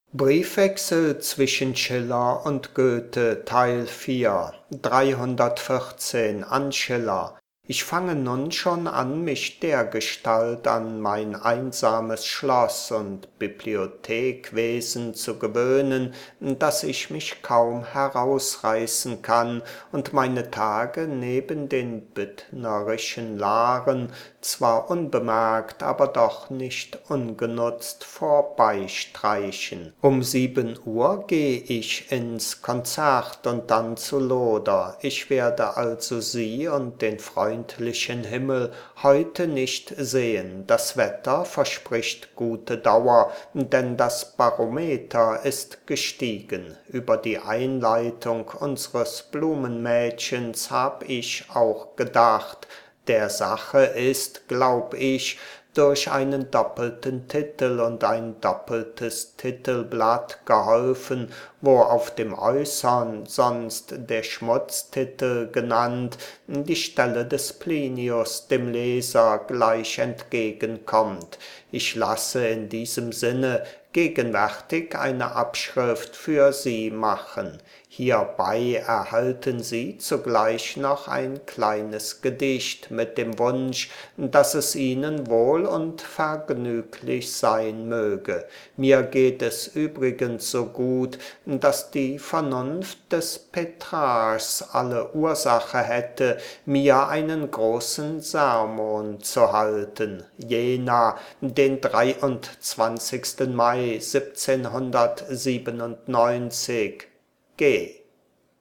Briefwechsel zwischen Schiller und Goethe Teil 4 314 an Schiller. Ich fange nun schon an, mich dergestalt an mein einsames Schloss und Bibliothekwesen zu gewöhnen, dass ich mich kaum herausreißen kann und meine Tage neben den büttnerischen Laren zwar unbemerkt, aber doch nicht ungenutzt vorbeistreichen. Um 7 Uhr geh ich ins Konzert und dann zu Loder. Ich werde also Sie und den freundlichen Himmel heute nicht sehen. Das Wetter verspricht gute Dauer, denn das Barometer ist gestiegen. Über die Einleitung unseres Blumenmädchens hab ich auch gedacht. Der Sache ist, glaub ich, durch einen doppelten Titel und ein doppeltes Titelblatt geholfen, wo auf dem Äußern, sonst der Schmutztitel genannt, die Stelle des Plinius dem Leser gleich entgegenkommt. Ich lasse in diesem Sinne gegenwärtig eine Abschrift für Sie machen. Hierbei erhalten Sie zugleich noch ein kleines Gedicht mit dem Wunsch, dass es Ihnen wohl und vergnüglich sein möge. Mir geht es übrigens so gut, dass die Vernunft des Petrarchs alle Ursache hätte, mir einen großen Sermon zu halten. Jena, den 23. Mai 1797. G.